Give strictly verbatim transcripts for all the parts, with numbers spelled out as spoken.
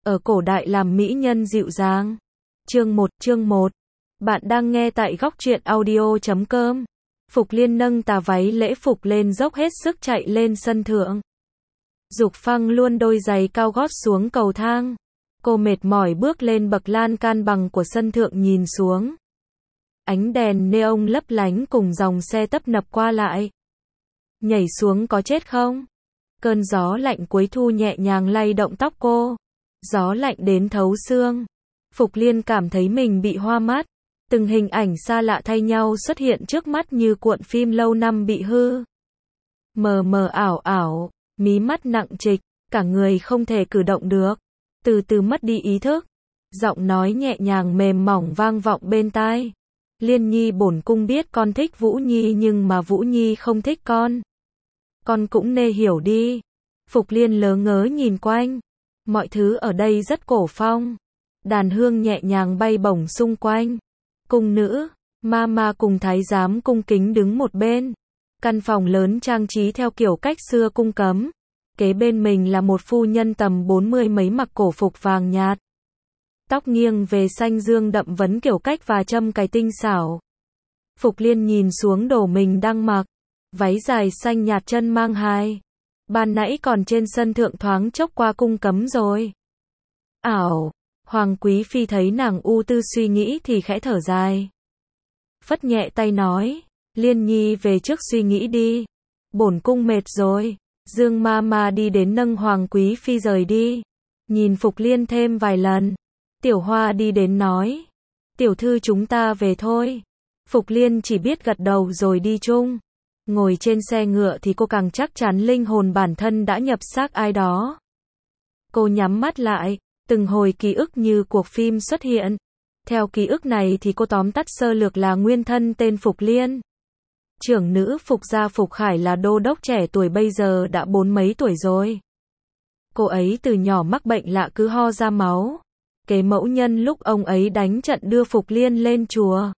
ở cổ đại làm mỹ nhân dịu dàng. Chương một, chương một. Bạn đang nghe tại góc truyện audio chấm com. Phục Liên nâng tà váy lễ phục lên dốc hết sức chạy lên sân thượng. Dục Phăng luôn đôi giày cao gót xuống cầu thang. Cô mệt mỏi bước lên bậc lan can bằng của sân thượng nhìn xuống. Ánh đèn neon lấp lánh cùng dòng xe tấp nập qua lại. Nhảy xuống có chết không? Cơn gió lạnh cuối thu nhẹ nhàng lay động tóc cô. Gió lạnh đến thấu xương. Phục Liên cảm thấy mình bị hoa mắt. Từng hình ảnh xa lạ thay nhau xuất hiện trước mắt như cuộn phim lâu năm bị hư. Mờ mờ ảo ảo, mí mắt nặng trịch, cả người không thể cử động được. Từ từ mất đi ý thức. Giọng nói nhẹ nhàng mềm mỏng vang vọng bên tai. Liên Nhi bổn cung biết con thích Vũ Nhi nhưng mà Vũ Nhi không thích con. Con cũng nê hiểu đi. Phục Liên lớ ngớ nhìn quanh. Mọi thứ ở đây rất cổ phong. Đàn hương nhẹ nhàng bay bổng xung quanh. Cung nữ, ma ma cùng thái giám cung kính đứng một bên. Căn phòng lớn trang trí theo kiểu cách xưa cung cấm. Kế bên mình là một phu nhân tầm bốn mươi mấy mặc cổ phục vàng nhạt. Tóc nghiêng về xanh dương đậm vấn kiểu cách và châm cài tinh xảo. Phục Liên nhìn xuống đồ mình đang mặc. Váy dài xanh nhạt chân mang hai. Ban nãy còn trên sân thượng thoáng chốc qua cung cấm rồi. Ảo, Hoàng Quý Phi thấy nàng u tư suy nghĩ thì khẽ thở dài. Phất nhẹ tay nói, Liên Nhi về trước suy nghĩ đi. Bổn cung mệt rồi. Dương ma ma đi đến nâng Hoàng Quý Phi rời đi. Nhìn Phục Liên thêm vài lần. Tiểu Hoa đi đến nói. Tiểu thư chúng ta về thôi. Phục Liên chỉ biết gật đầu rồi đi chung. Ngồi trên xe ngựa thì cô càng chắc chắn linh hồn bản thân đã nhập xác ai đó. Cô nhắm mắt lại, từng hồi ký ức như cuộc phim xuất hiện. Theo ký ức này thì cô tóm tắt sơ lược là nguyên thân tên Phục Liên. Trưởng nữ Phục gia Phục Khải là đô đốc trẻ tuổi bây giờ đã bốn mấy tuổi rồi. Cô ấy từ nhỏ mắc bệnh lạ cứ ho ra máu. Kế mẫu nhân lúc ông ấy đánh trận đưa Phục Liên lên chùa.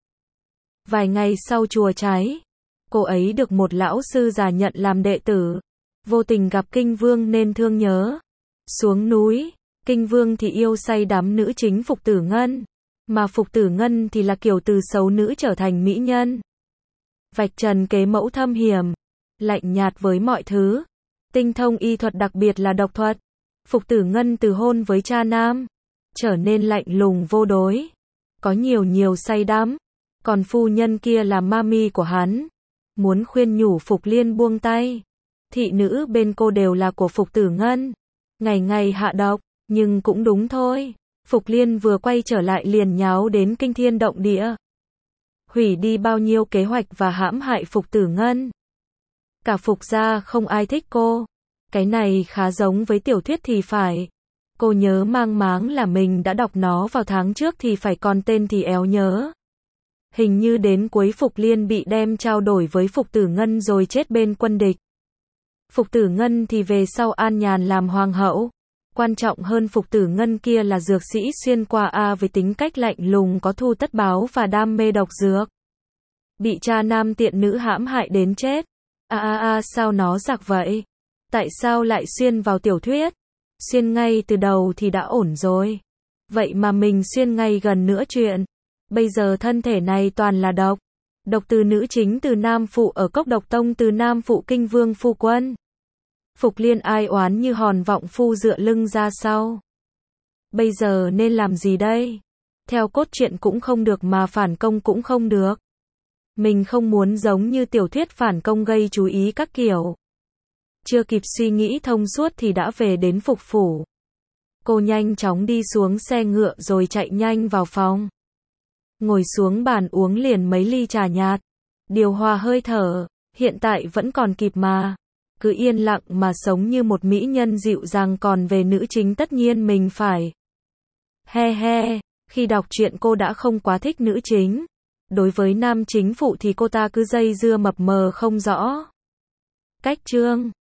Vài ngày sau chùa cháy. Cô ấy được một lão sư già nhận làm đệ tử. Vô tình gặp Kinh Vương nên thương nhớ. Xuống núi, Kinh Vương thì yêu say đắm nữ chính Phục Tử Ngân. Mà Phục Tử Ngân thì là kiểu từ xấu nữ trở thành mỹ nhân. Vạch trần kế mẫu thâm hiểm. Lạnh nhạt với mọi thứ. Tinh thông y thuật đặc biệt là độc thuật. Phục Tử Ngân từ hôn với cha nam. Trở nên lạnh lùng vô đối. Có nhiều nhiều say đắm. Còn phu nhân kia là mami của hắn. Muốn khuyên nhủ Phục Liên buông tay. Thị nữ bên cô đều là của Phục Tử Ngân. Ngày ngày hạ độc, nhưng cũng đúng thôi. Phục Liên vừa quay trở lại liền nháo đến kinh thiên động địa. Hủy đi bao nhiêu kế hoạch và hãm hại Phục Tử Ngân. Cả Phục gia không ai thích cô. Cái này khá giống với tiểu thuyết thì phải. Cô nhớ mang máng là mình đã đọc nó vào tháng trước thì phải, còn tên thì éo nhớ. Hình như đến cuối Phục Liên bị đem trao đổi với Phục Tử Ngân rồi chết bên quân địch. Phục Tử Ngân thì về sau an nhàn làm hoàng hậu. Quan trọng hơn Phục Tử Ngân kia là dược sĩ xuyên qua A với tính cách lạnh lùng có thù tất báo và đam mê độc dược. Bị cha nam tiện nữ hãm hại đến chết. A a a sao nó giặc vậy? Tại sao lại xuyên vào tiểu thuyết? Xuyên ngay từ đầu thì đã ổn rồi. Vậy mà mình xuyên ngay gần nửa chuyện. Bây giờ thân thể này toàn là độc. Độc từ nữ chính từ nam phụ ở cốc độc tông từ nam phụ Kinh Vương phu quân. Phục Liên ai oán như hòn vọng phu dựa lưng ra sau. Bây giờ nên làm gì đây? Theo cốt truyện cũng không được mà phản công cũng không được. Mình không muốn giống như tiểu thuyết phản công gây chú ý các kiểu. Chưa kịp suy nghĩ thông suốt thì đã về đến Phục phủ. Cô nhanh chóng đi xuống xe ngựa rồi chạy nhanh vào phòng. Ngồi xuống bàn uống liền mấy ly trà nhạt. Điều hòa hơi thở, hiện tại vẫn còn kịp mà. Cứ yên lặng mà sống như một mỹ nhân dịu dàng, còn về nữ chính tất nhiên mình phải. He he, khi đọc truyện cô đã không quá thích nữ chính. Đối với nam chính phụ thì cô ta cứ dây dưa mập mờ không rõ. Cách chương